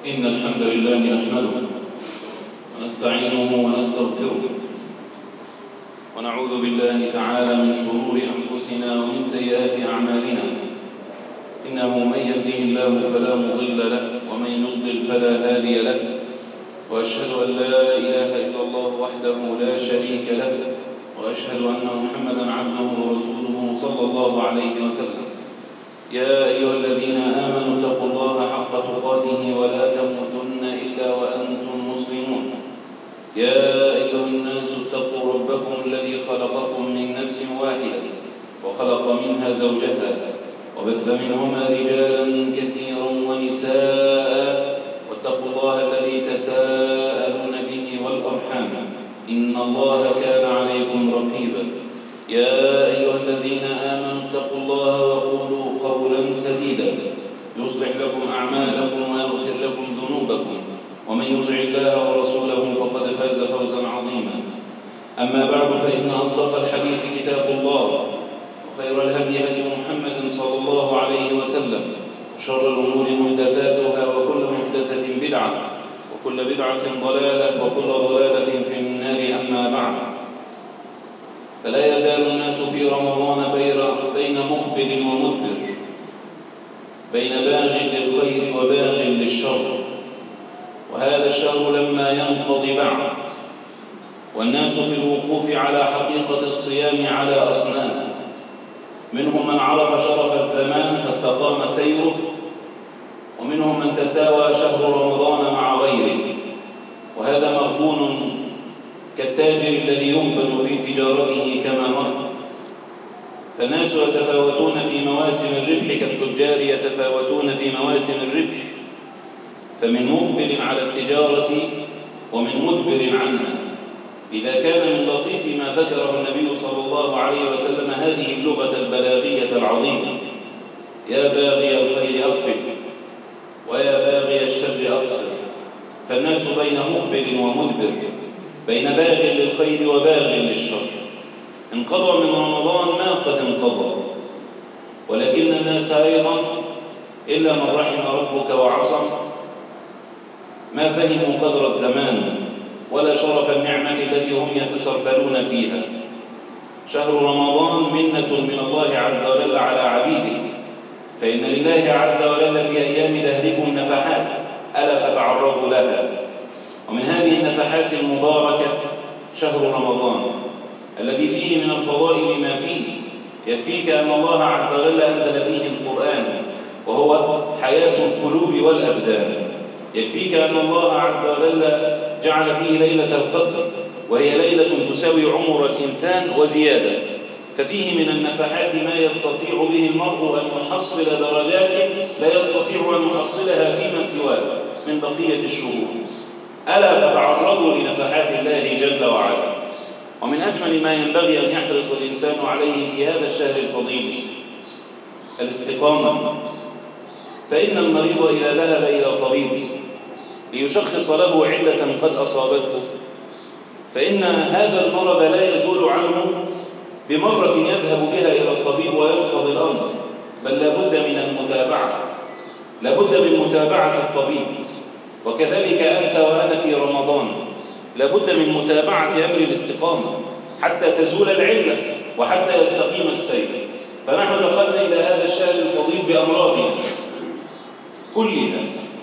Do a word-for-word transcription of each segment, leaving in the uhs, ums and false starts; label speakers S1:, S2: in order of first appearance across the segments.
S1: إن الحمد لله نحمده ونستعينه ونستغفره ونعوذ بالله تعالى من شرور أنفسنا ومن سيئات أعمالنا. إنه من يهده الله فلا مضل له ومن يضلل فلا هادي له، وأشهد أن لا إله إلا الله وحده لا شريك له، وأشهد أن محمدًا عبده ورسوله صلى الله عليه وسلم. يا أيها الذين آمنوا اتقوا الله حق تقاته ولا تموتن إلا وأنتم مسلمون. يا أيها الناس اتقوا ربكم الذي خلقكم من نفس واحدة وخلق منها زوجها وبث منهما رجالا كثيرا ونساء، واتقوا الله الذي تساءلون به والأرحام إن الله كان عليكم رقيبا. يا أيها الذين آمنوا اتقوا الله وقولوا قولا سديدا يصلح لكم أعمالكم ويغفر لكم ذنوبكم، ومن يطع الله ورسوله فقد فاز فوزا عظيما. أما بعد، فإن أصدق الحديث كتاب الله، وخير الهدي هدي محمد صلى الله عليه وسلم، وشر الأمور محدثاتها، وكل محدثة بدعة، وكل بدعة ضلالة، وكل ضلالة في النار. أما بعد، فلا يزال الناس في رمضان بين مقبل ومدبر، بين باغ للخير وباغ للشر. وهذا الشهر لما ينقضي بعد، والناس في الوقوف على حقيقة الصيام على أصناف. منهم من عرف شرف الزمان فاستقام سيره، ومنهم من تساوى شهر رمضان مع غيره، وهذا مغبون كالتاجر الذي يغبن في تجارته كما مر. فالناس يتفاوتون في مواسم الربح كالتجار يتفاوتون في مواسم الربح، فمن مقبل على التجارة ومن مدبر عنها. إذا كان من لطيف ما ذكره النبي صلى الله عليه وسلم هذه اللغة البلاغية العظيمة: يا باغي الخير أقبل ويا باغي الشر أقصر. فالناس بين مقبل ومدبر، بين باغ للخير وباغ للشر. انقضى من رمضان ما قد انقضى، ولكن الناس أيضا إلا من رحم ربك وعصم ما فهموا قدر الزمان ولا شرف النعمة التي هم يتسرفلون فيها. شهر رمضان منة من الله عز وجل على عبيده، فإن لله عز وجل في أيام دهركم نفحات ألا فتعرضوا لها. ومن هذه النفحات المباركة شهر رمضان الذي فيه من الفضائل ما فيه. يكفيك أن الله عز وجل أنزل فيه القرآن، وهو حياة القلوب والأبدان. يكفيك أن الله عز وجل جعل فيه ليلة القدر، وهي ليلة تساوي عمر الإنسان وزيادة. ففيه من النفحات ما يستطيع به المرء أن يحصل درجات لا يستطيع أن يحصلها فيما سواه من بقية الشهور. ألا فتعرضوا لنفحات الله جل وعلا. ومن أجمل ما ينبغي أن يحرص الإنسان عليه في هذا الشهر الفضيل الاستقامة. فإن المريض إذا ذهب إلى طبيب ليشخص له علة قد أصابته، فإن هذا المرض لا يزول عنه بمرة يذهب بها إلى الطبيب وينقضي الأمر، بل لابد من المتابعة، لابد من متابعة الطبيب. وكذلك أنت وأنا في رمضان لابد من متابعة أمر الاستقامة حتى تزول العلة وحتى يستقيم السير. فنحن دخلنا إلى هذا الشهر الفضيل بأمراضنا كلها،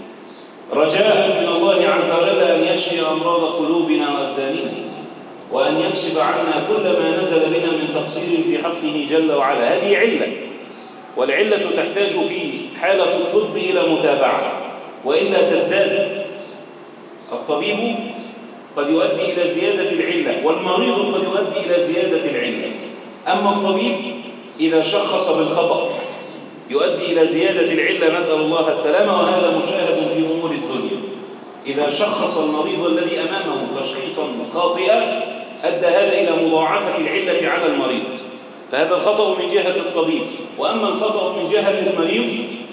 S1: رجاء من الله عز وجل أن يشفي أمراض قلوبنا وأبداننا، وأن يكشف عنا كل ما نزل بنا من تقصير في حقه جل وعلا. هذه علة، والعلة تحتاج في حالة الطب إلى متابعة، وإلا تزداد. الطبيب قد يؤدي إلى زيادة العلة، والمريض قد يؤدي إلى زيادة العلة. أما الطبيب إذا شخص بالخطأ يؤدي إلى زيادة العلة، نسأل الله السلامة، وهذا مشاهد في أمور الدنيا. إذا شخص المريض الذي أمامه تشخيصا خاطئا أدى هذا إلى مضاعفة العلة على المريض، فهذا الخطأ من جهة الطبيب. وأما الخطأ من جهة المريض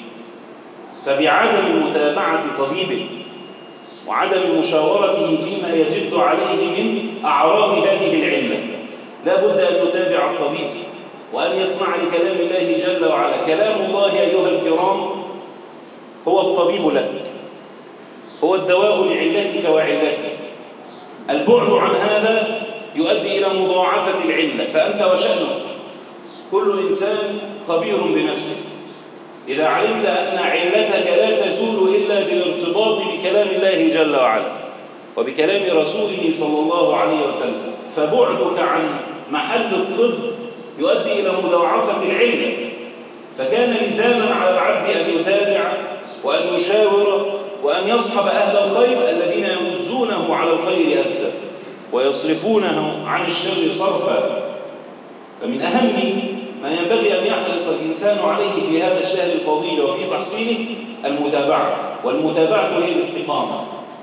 S1: فبعدم متابعة طبيبه وعدم مشاورته فيما يجد عليه من أعراض هذه العلة. لا بد أن يتابع الطبيب وأن يسمع لكلام الله جل وعلا. كلام الله أيها الكرام هو الطبيب لك، هو الدواء لعلتك وعلتك. البعد عن هذا يؤدي إلى مضاعفة العلة، فأنت وشأنك. كل إنسان خبير بنفسه. إذا علمت أن علتك لا تزول إلا بالارتباط بكلام الله جل وعلا وبكلام رسوله صلى الله عليه وسلم، فبعدك عن محل الطب يؤدي إلى مضاعفة العلة. فكان لزاما على العبد أن يتابع وأن يشاور وأن يصحب أهل الخير الذين يمزونه على الخير أسا ويصرفونه عن الشر صرفا. فمن أهم ما ينبغي أن يحرص الإنسان عليه في هذا الشهر الفضيل وفي تحصيله المتابعة، والمتابعة هي الاستقامة.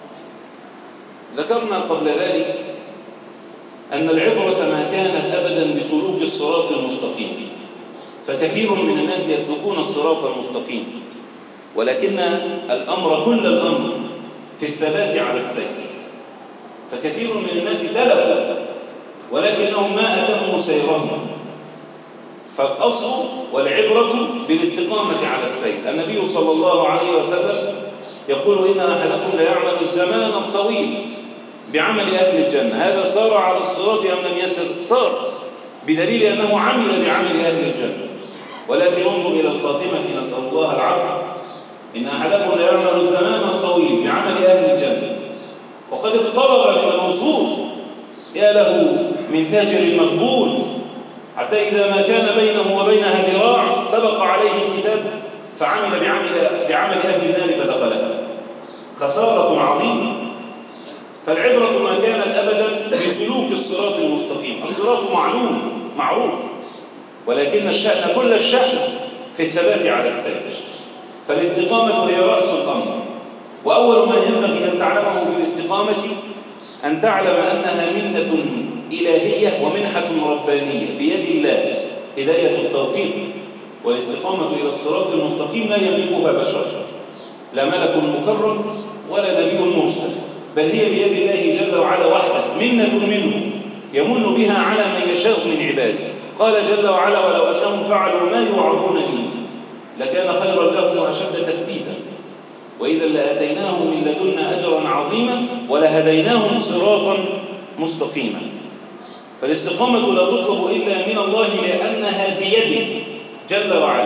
S1: ذكرنا قبل ذلك أن العبرة ما كانت أبدا بسلوك الصراط المستقيم، فكثير من الناس يسلكون الصراط المستقيم، ولكن الأمر كل الأمر في الثبات على السير. فكثير من الناس سلكوا ولكنهم ما أتموا سيرهم. فالأصل والعبرة بالاستقامة على السير. النبي صلى الله عليه وسلم يقول إن أحدكم ليعمل الزمان الطويل بعمل أهل الجنة، هذا سار على الصراط أم لم يسر؟ سار، بدليل أنه عمل بعمل أهل الجنة. ولكن انظر إلى الخاتمة، نسأل الله العافية. إن أحدكم ليعمل الزمان الطويل بعمل أهل الجنة وقد اقترب من الوصول، يا له من تاجر مقبول، حتى إذا ما كان بينه وبينها ذراع سبق عليه الكتاب فعمل بعمل, بعمل أهل النار فدخلها. خسارة عظيمة. فالعبرة ما كانت أبدا بسلوك الصراط المستقيم. الصراط معلوم معروف، ولكن الشأن كل الشأن في الثبات على السير. فالاستقامة هي رأس الأمر، وأول ما ينبغي أن تعلمه في الاستقامة أن تعلم أنها منة إلهية ومنحة ربانية بيد الله، هداية التوفيق. والاستقامة إلى الصراط المستقيم لا يملكها بشر، لا ملك مكرم ولا نبي مرسل، بل هي بيد الله جل وعلا وحده، منة منه يمن بها على من يشاء من عباده. قال جل وعلا: ولو أنهم فعلوا ما يوعظون به لكان خيرا لهم وأشد تثبيتا وإذا لآتيناهم من لدنا أجرا عظيما ولهديناهم صراطا مستقيما. فالاستقامة لا تطلب إلا من الله لأنها بيده جل وعلا.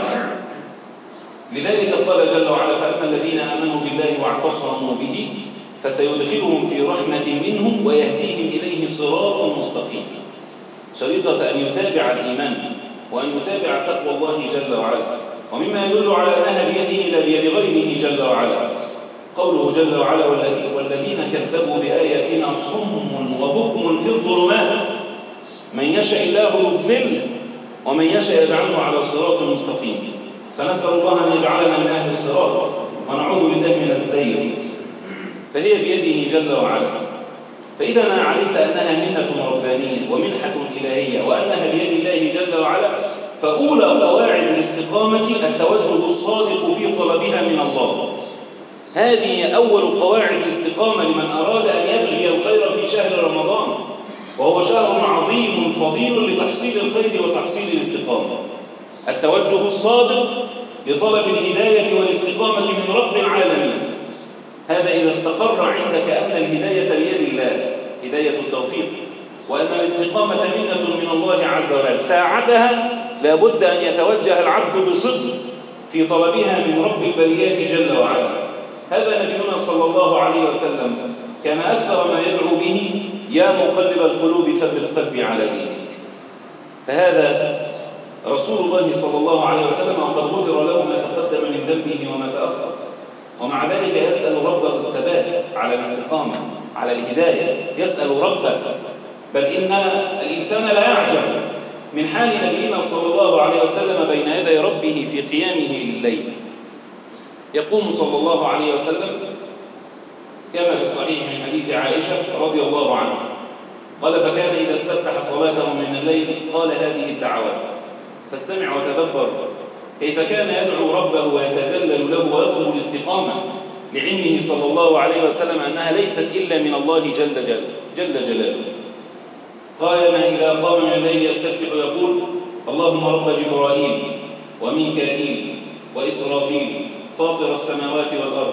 S1: لذلك قال جل وعلا: فأما الذين آمنوا بالله واعتصموا به فسيدخلهم في رحمة منه ويهديهم إليه صراطا مستقيما. شريطة أن يتابع الإيمان وأن يتابع تقوى الله جل وعلا. ومما يدل على أنها بيده لا بيد غيره جل وعلا قوله جل وعلا: والذين كذبوا بآياتنا صم وبكم في الظلمات من يشاء الله يضلله ومن يشاء يجعله على صراط مستقيم. فنسأل الله أن يجعلنا من أهل الصراط ونعوذ بالله من الزيغ. فهي بيده جل وعلا. فإذا علمت أنها منة ربانية ومنحة إلهية وأنها بيد الله جل وعلا، فأولى قواعد الاستقامة التوجه الصادق في طلبها من الله. هذه أول قواعد الاستقامة لمن أراد أن يبغي الخير في شهر رمضان، وهو شهر عظيم فضيل لتحصيل الخير وتحصيل الاستقامة. التوجه الصادق لطلب الهداية والاستقامة من رب العالمين. هذا إذا استقر عندك أن الهداية بيد الله، هداية التوفيق، وأن الاستقامة منة من الله عز وجل. ساعتها لابد أن يتوجه العبد بصدق في طلبها من رب البريات جل وعلا. هذا نبينا صلى الله عليه وسلم كان أكثر ما يدعو به: يا مقلب القلوب ثبت قلبي على دينك. فهذا رسول الله صلى الله عليه وسلم وقد غفر له ما تقدم من ذنبه وما تأخر، ومع ذلك يسأل ربه الثبات على الاستقامة على الهداية، يسأل ربه. بل إن الإنسان لا يعجب من حال نبينا صلى الله عليه وسلم بين يدي ربه في قيامه الليل. يقوم صلى الله عليه وسلم كما في صحيح من حديث عائشة رضي الله عنها قال: فكان إذا استفتح صلاته من الليل قال هذه الدعوات. فاستمع وتدبر كيف كان يدعو ربه ويتذلل له ويطلب الاستقامة لعلمه صلى الله عليه وسلم أنها ليست إلا من الله جل جل جل جلاله. قال: إذا قام من الليل يستفتح يقول: اللهم رب جبرائيل وميكائيل وإسرافيل فاطر السماوات والأرض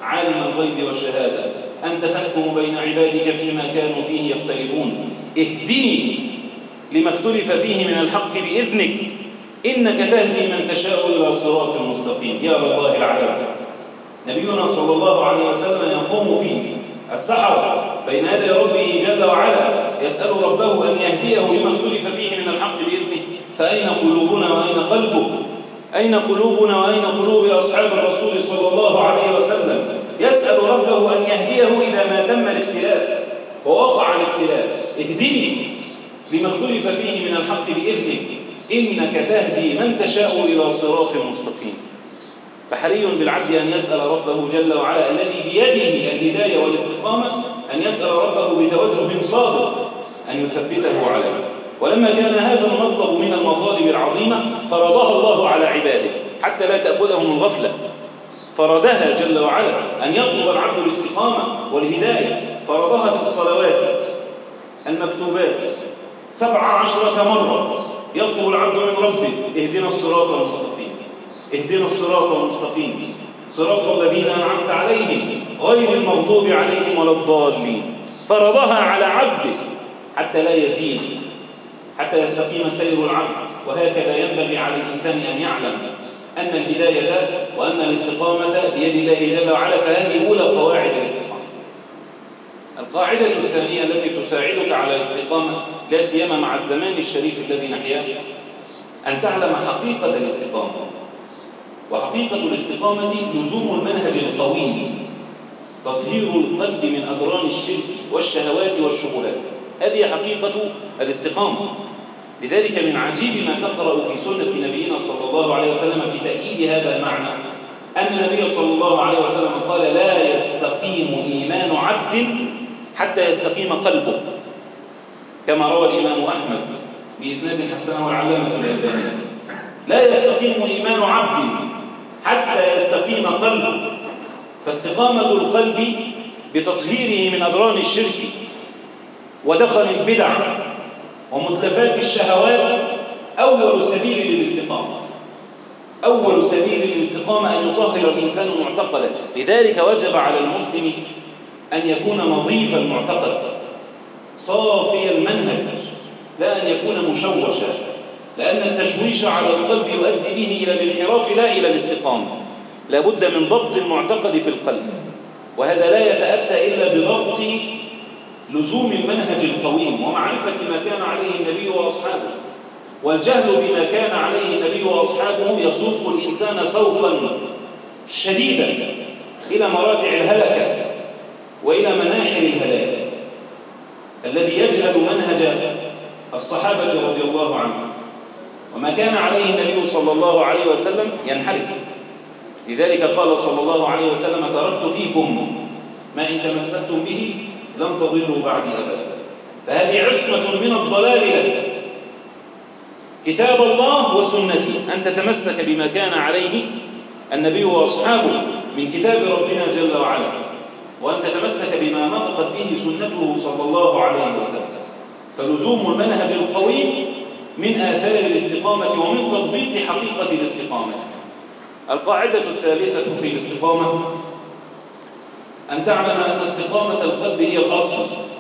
S1: عالم الغيب والشهادة، أنت تحكم بين عبادك فيما كانوا فيه يختلفون، اهدني لما اختلف فيه من الحق بإذنك، إنك تهدي من تشاء إلى صراط مستقيم. يا لله العجب، نبينا صلى الله عليه وسلم يقوم في السحر بين يدي ربه جل وعلا يسأل ربه أن يهديه لما اختلف فيه من الحق بإذنه. فأين قلوبنا وأين قلبه؟ أين قلوبنا وأين قلوب أصحاب الرسول صلى الله عليه وسلم؟ يسأل ربه أن يهديه إذا ما تم الاختلاف ووقع الاختلاف. اهدني لما اختلف فيه من الحق بإذنك، إنك تهدي من تشاء إلى صراط مستقيم. فحري بالعبد أن يسأل ربه جل وعلا الذي بيده الهداية والاستقامة، أن يسأل ربه بتوجه صادق أن يثبته عليه. ولما كان هذا المطلب من المطالب العظيمة فرضها الله على عباده حتى لا تأخذهم الغفلة، فرضها جل وعلا أن يطلب العبد الاستقامة والهداية، فرضها في الصلوات المكتوبات سبع عشرة مرة. يطلب العبد من ربه اهدنا الصراط المستقيم، اهدنا الصراط المستقيم، صراط الذين أنعمت عليهم غير المغضوب عليهم ولا الضالين. فرضها على عبده حتى لا يزيد، حتى يستقيم سير العبد. وهكذا ينبغي على الإنسان أن يعلم أن الهداية وأن الاستقامة بيد الله جل وعلا، فهذه أولى قواعد الاستقامة. القاعدة الثانية التي تساعدك على الاستقامة لا سيما مع الزمان الشريف الذي نحياه، أن تعلم حقيقة الاستقامة. وحقيقة الاستقامة لزوم المنهج القويم، تطهير القلب من أدران الشرك والشهوات والشبهات. هذه حقيقة الاستقامة. لذلك من عجيب ما تقرأ في سنة نبينا صلى الله عليه وسلم في تأييد هذا المعنى أن النبي صلى الله عليه وسلم قال: لا يستقيم إيمان عبد حتى يستقيم قلبه، كما روى الإمام أحمد بإسناد حسنه العلامة الألباني. لا يستقيم إيمان عبد حتى يستقيم قلبه. فاستقامة القلب بتطهيره من أدران الشرك ودخل البدع ومتلفات الشهوات أول سبيل للاستقامة. أول سبيل للاستقامة أن يطهر الإنسان معتقدا. لذلك وجب على المسلم أن يكون نظيف المعتقد صافي المنهج، لا أن يكون مشوشا، لأن التشويش على القلب يؤدي به إلى الانحراف لا إلى الاستقامة. لا بد من ضبط المعتقد في القلب، وهذا لا يتأتى إلا بضبط لزوم المنهج القويم ومعرفة ما كان عليه النبي وأصحابه. والجهل بما كان عليه النبي وأصحابه يسوق الإنسان سوقا شديدا إلى مراتع الهلكة وإلى مناحر الهلاك. الذي يجهل منهج الصحابة رضي الله عنهم وما كان عليه النبي صلى الله عليه وسلم ينحرف. لذلك قال صلى الله عليه وسلم: تركت فيكم ما إن تمسكتم به لن تضلوا بعدي أبدا. فهذه عصمة من الضلال لك، كتاب الله وسنتي، أن تتمسك بما كان عليه النبي وأصحابه من كتاب ربنا جل وعلا، وأن تتمسك بما نطقت به سنته صلى الله عليه وسلم. فلزوم المنهج القويم من آثار الاستقامة ومن تطبيق حقيقة الاستقامة. القاعدة الثالثة في الاستقامة أن تعلم أن استقامة القلب هي الأصل،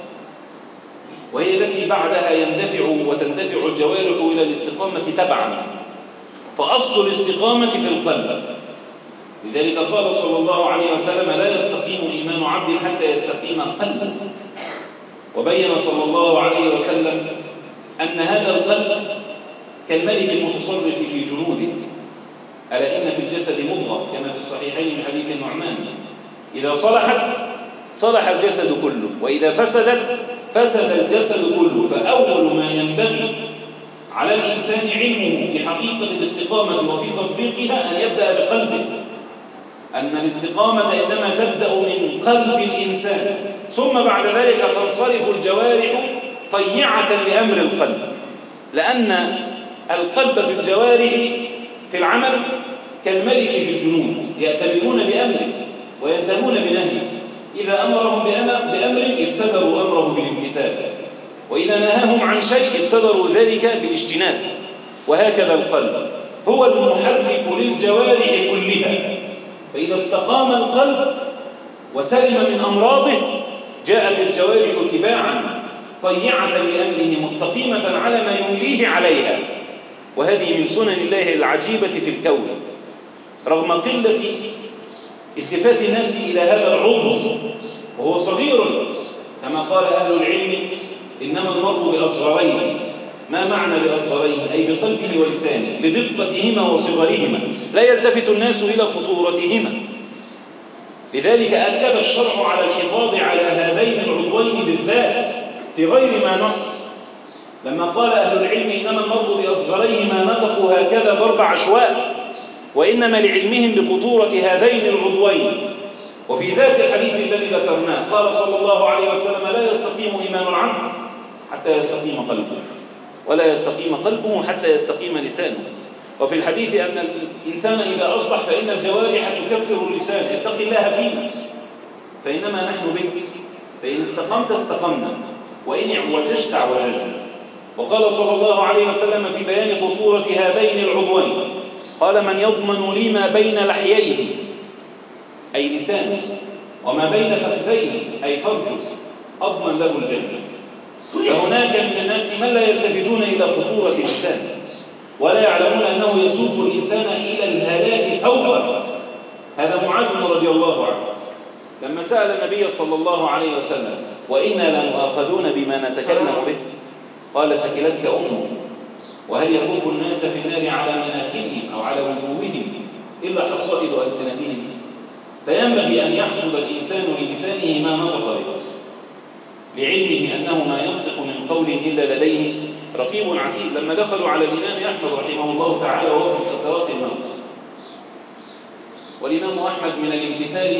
S1: وهي التي بعدها يندفع وتندفع الجوارح إلى الاستقامة تبعا. فأصل الاستقامة في القلب. لذلك قال صلى الله عليه وسلم: لا يستقيم إيمان عبد حتى يستقيم قلبه. وبين صلى الله عليه وسلم أن هذا القلب كالملك المتصرف في جنوده. ألا إن في الجسد مضغة كما في الصحيحين من حديث النعمان: إذا صلحت صلح الجسد كله، وإذا فسدت فسد الجسد كله. فأول ما ينبغي على الإنسان علمه في حقيقة الاستقامة وفي تطبيقها أن يبدأ بقلبه. أن الاستقامة إنما تبدأ من قلب الإنسان، ثم بعد ذلك تنصرف الجوارح طيعة لأمر القلب. لأن القلب في الجوارح في العمل كالملك في الجنود، يأتمرون بأمره وينتهون بنهيه. إذا أمرهم بأمر ابتدروا أمره بالامتثال، وإذا نهاهم عن شيء ابتدروا ذلك بالاجتناب. وهكذا القلب هو المحرك للجوارح كلها. فإذا استقام القلب وسلم من أمراضه جاءت الجوارح تباعا طيعة لأمره مستقيمة على ما يمليه عليها. وهذه من سنن الله العجيبة في الكون، رغم قلة التفات الناس إلى هذا العضو وهو صغير، كما قال أهل العلم إنما المرء بأصغريه. ما معنى بأصغريه؟ أي بقلبه ولسانه، لدقتهما وصغرهما، لا يلتفت الناس إلى خطورتهما. لذلك أكد الشرع على الحفاظ على هذين العضوين بالذات في غير ما نص. لما قال أهل العلم إنما المرء بأصغريه ما نطقوا هكذا ضرب عشواء، وإنما لعلمهم بخطورة هذين العضوين. وفي ذات الحديث الذي ذكرناه قال صلى الله عليه وسلم لا يستقيم إيمان العبد حتى يستقيم قلبه، ولا يستقيم قلبه حتى يستقيم لسانه. وفي الحديث أن الإنسان إذا أصبح فإن الجوارح تكفر اللسان، اتق الله فينا فإنما نحن بك، فإن استقمت استقمنا وإن اعوججت اعوججنا. وقال صلى الله عليه وسلم في بيان خطورة هذين العضوين قال من يضمن لي ما بين لحييه أي لسانه وما بين فخذيه أي فرجه أضمن له الجنة. فهناك من الناس من لا يلتفتون إلى خطورة اللسان ولا يعلمون أنه يسوق الإنسان إلى الهلاك سوفا. هذا معاذ رضي الله عنه لما سأل النبي صلى الله عليه وسلم وإنا لمؤاخذون بما نتكلم به قال ثكلتك أمك، وهل يكب الناس في النار على مناخرهم أو على وجوههم إلا حصائد ألسنتهم؟ فينبغي أن يحصد الإنسان للسانه ما نطق به، لعلمه أنه ما ينطق من قول إلا لديه رقيب عتيد. لما دخلوا على الإمام أحمد رحمه الله تعالى وهو في سكرات الموت، والإمام أحمد من الامتثال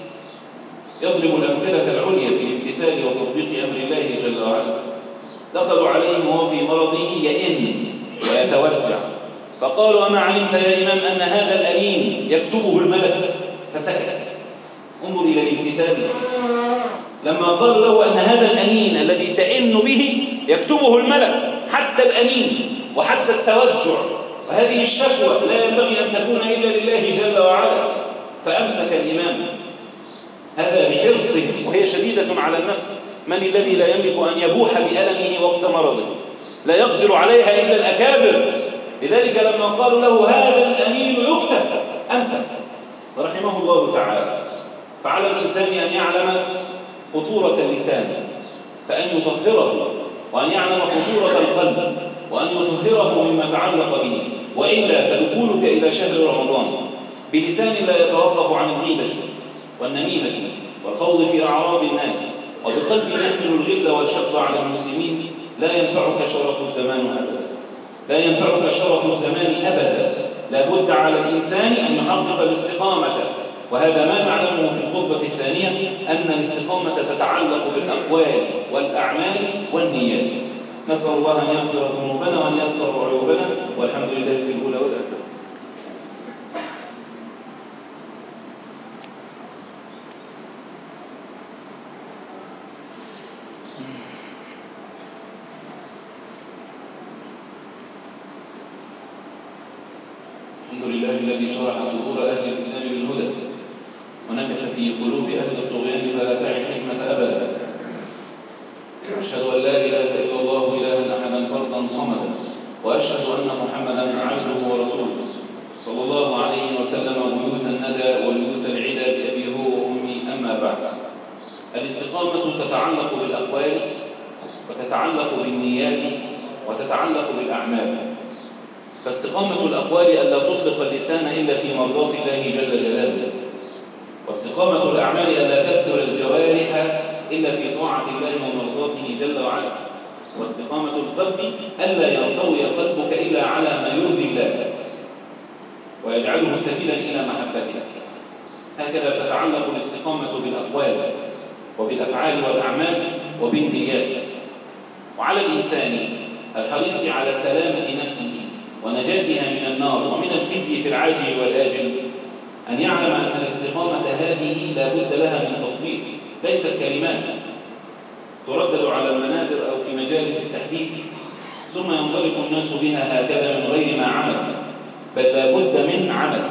S1: يضرب الأمثلة العليا في الامتثال وتطبيق أمر الله جل وعلا، دخلوا عليه وهو في مرضه يئن ويتوجع، فقالوا أما علمت يا إمام أن هذا الأنين يكتبه الملك؟ فسكت. انظر إلى الامتثال. لما قالوا له أن هذا الأنين الذي تئن به يكتبه الملك، حتى الأنين وحتى التوجع وهذه الشكوى لا ينبغي أن تكون إلا لله جل وعلا، فأمسك الإمام هذا بحرصه وهي شديدة على النفس. من الذي لا يملك أن يبوح بألمه وقت مرضه؟ لا يقدر عليها إلا الأكابر. لذلك لما قالوا له هذا الأنين يكتب أمسك رحمه الله تعالى. فعلى الإنسان أن يعلم خطورة اللسان فأن يطهره، وأن يعلم خطورة القلب وأن يطهره مما تعلق به، وإلا فدخولك إلى شهر رمضان بلسان لا يتوقف عن الغيبة والنميمة والخوض في أعراض الناس وبقلب يحمل الغل والحقد على المسلمين لا ينفعك شرف الزمان أبدا، لا ينفعك شرف الزمان أبدا. لا بد على الإنسان أن يحقق الاستقامة، وهذا ما نعلمه في الخطبة الثانية أن الاستقامة تتعلق بالأقوال والأعمال والنيات. نسأل الله أن يغفر ذنوبنا وأن يستر عيوبنا، والحمد لله في الأولى والآخرة. الحمد لله الذي شرح صدور أهل الإسلام بالهدى ونكت في قلوب أهل الطغيان فلا تعي الحكمة أبدا. أشهد أن لا إله إلا الله إلها أحدا فردا صمدا، وأشهد أن محمدا عبده ورسوله صلى الله عليه وسلم بيوت الندى وبيوت العدا بأبي هو وأمي. أما بعد، الاستقامة تتعلق بالأقوال وتتعلق بالنيات وتتعلق بالأعمال. فاستقامة الأقوال ألا تطلق اللسان إلا في مرضاة الله جل جلاله، واستقامة الأعمال ألا تبذل الجوارح إلا في طاعة الله ومرضاته جل وعلا، واستقامة القلب ألا ينطوي قلبك إلا على ما يرضي الله ويجعله سبيلا إلى محبته. هكذا تتعلق الاستقامة بالأقوال وبالأفعال والأعمال وبالنيات. وعلى الإنسان الحريص على سلامة نفسه ونجاتها من النار ومن الخزي في العاجل والآجل أن يعلم أن الاستقامة هذه لا بد لها من تطبيق، ليست كلمات تردد على المنابر أو في مجالس التحديث ثم ينطلق الناس بها هكذا من غير ما عمل، بل لا بد من عمل.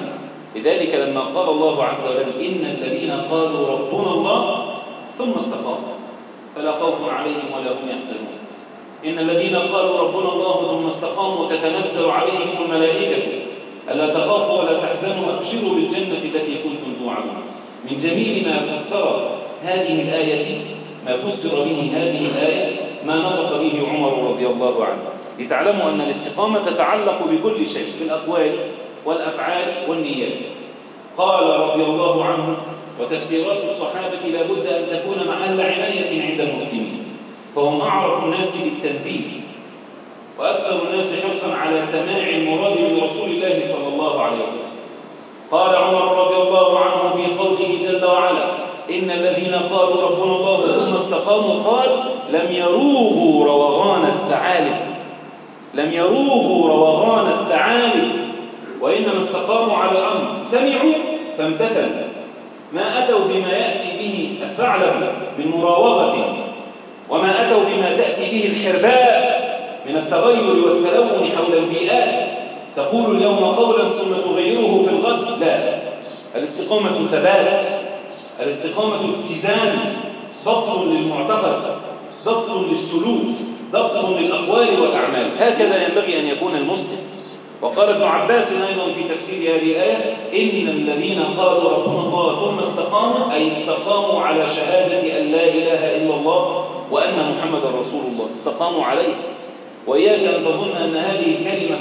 S1: لذلك لما قال الله عز وجل إن الذين قالوا ربنا الله ثم استقاموا فلا خوف عليهم ولا هم يحزنون. إن الذين قالوا ربنا الله ثم استقاموا تتنزل عليهم الملائكة ألا تخافوا ولا تحزنوا وأبشروا بالجنة التي كنتم توعدون. من جميل ما فسر هذه الآية ما فسر به هذه الآية ما نطق به عمر رضي الله عنه، لتعلموا أن الاستقامة تتعلق بكل شيء، بالأقوال والأفعال والنيات. قال رضي الله عنه: وتفسيرات الصحابة لا بد أن تكون محل عناية عند المسلمين، فهم أعرف الناس بالتنزيل وأكثر الناس حرصا على سماع المراد من رسول الله صلى الله عليه وسلم. قال عمر رضي الله عنه في قوله جل وعلا: إن الذين قالوا ربنا الله ثم استقاموا، قال: لم يروغوا روغان الثعالب، لم يروغوا روغان الثعالب، وإنما استقاموا على الأمر، سمعوا فامتثلوا، ما أتوا بما يأتي به الثعلب من مراوغة، وما أتوا بما تأتي به الحرباء من التغير والتلون حول البيئات، تقول اليوم قولا ثم تغيره في الغد. لا، الاستقامة ثبات، الاستقامة اتزان، ضبط للمعتقد، ضبط للسلوك، ضبط للأقوال والأعمال. هكذا ينبغي أن يكون المسلم. وقال ابن عباس أيضا في تفسير هذه الآية: إن الذين قالوا ربنا الله ثم استقاموا، أي استقاموا على شهادة أن لا إله إلا الله وأن محمد رسول الله، استقاموا عليه. وإياك أن تظن أن هذه الكلمة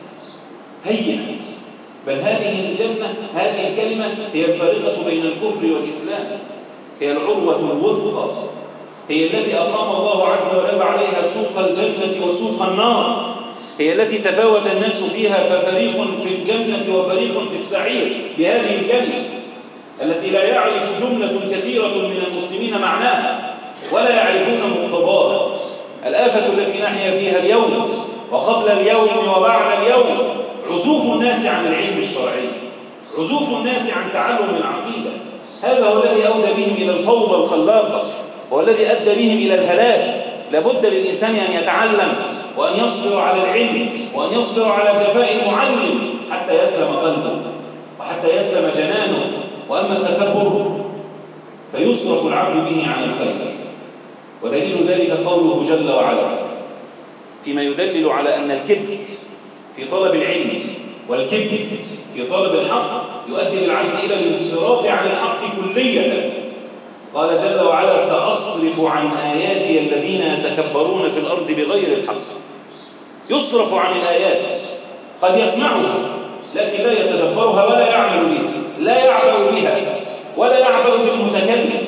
S1: هينة، بل هذه الجنة، هذه الكلمة هي الفارقة بين الكفر والإسلام، هي العروة الوثقى، هي التي أقام الله عز وجل عليها سوق الجنة وسوق النار، هي التي تفاوت الناس فيها، ففريق في الجنة وفريق في السعير بهذه الكلمة التي لا يعرف جملة كثيرة من المسلمين معناها ولا يعرفون مقتضاها. الآفة التي نحيا فيها اليوم وقبل اليوم وبعد اليوم عزوف الناس عن العلم الشرعي، عزوف الناس عن تعلم العقيدة. هذا هو الذي أودى بهم إلى الفوضى الخلاقة، هو الذي أدى بهم إلى الهلاك. لابد للإنسان أن يتعلم وأن يصبر على العلم وأن يصبر على جفاء المعلم حتى يسلم قلبه وحتى يسلم جنانه. وأما التكبر فيصرف العبد به عن الخير. ودليل ذلك قوله جل وعلا فيما يدلل على أن الكبر في طلب العلم والكبر في طلب الحق يؤدي بالعبد إلى الانصراف عن الحق كلية. قال جل وعلا: سأصرف عن آياتي الذين يتكبرون في الأرض بغير الحق. يصرف عن الآيات، قد يسمعها لكن لا يتدبرها ولا يعمل بها، لا يعبأ بها ولا يعبأ بالمتكلم،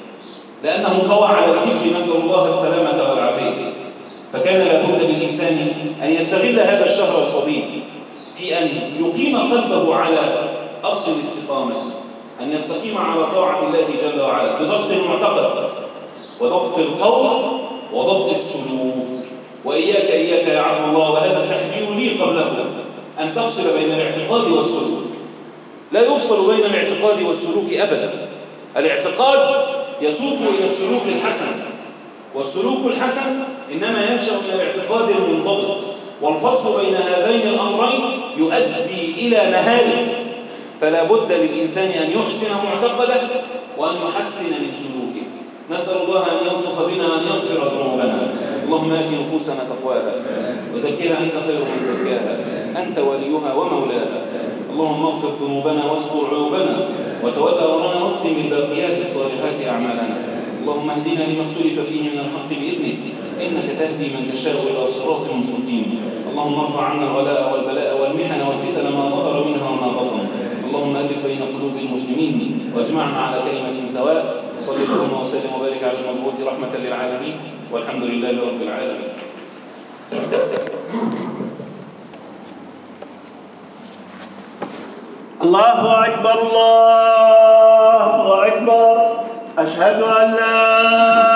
S1: لأنه قوى على الكبر، نسأل الله السلامة والعافية. فكان لابد للإنسان أن يستغل هذا الشهر الفضيل في أن يقيم قلبه على أصل الاستقامة، أن يستقيم على طاعة الله جل وعلا بضبط المعتقد وضبط القول وضبط السلوك. وإياك إياك يا عبد الله، وهذا التحذير لي قبله، أن تفصل بين الاعتقاد والسلوك. لا يفصل بين الاعتقاد والسلوك أبدا. الاعتقاد يسوق إلى السلوك الحسن، والسلوك الحسن إنما ينشأ من الاعتقاد المنضبط، والفصل بين هذين الأمرين يؤدي إلى مهالك. فلا بد للإنسان أن يحسن معتقده وأن يحسن من سلوكه. نسأل الله أن يلطف بنا وأن يغفر ذنوبنا. اللهم آت نفوسنا تقواها وزكها أنت خير من زكاها، أنت وليها ومولاها. اللهم اغفر ذنوبنا واستر عيوبنا وتولى أمرنا واختم بالباقيات الصالحات أعمالنا. اللهم اهدنا لما اختلف فيه من الحق بإذنك، إنك تهدي من تشاء إلى صراط مستقيم. اللهم ارفع عنا الغلاء والبلاء والمحن والفتن ما ظهر منها وما بطن. اللهم ألف بين قلوب المسلمين واجمعنا على كلمة سواء. صلى اللهم وسلم وبارك على المبعوث رحمة للعالمين، والحمد لله رب العالمين.
S2: الله أكبر الله أكبر. أشهد أن لا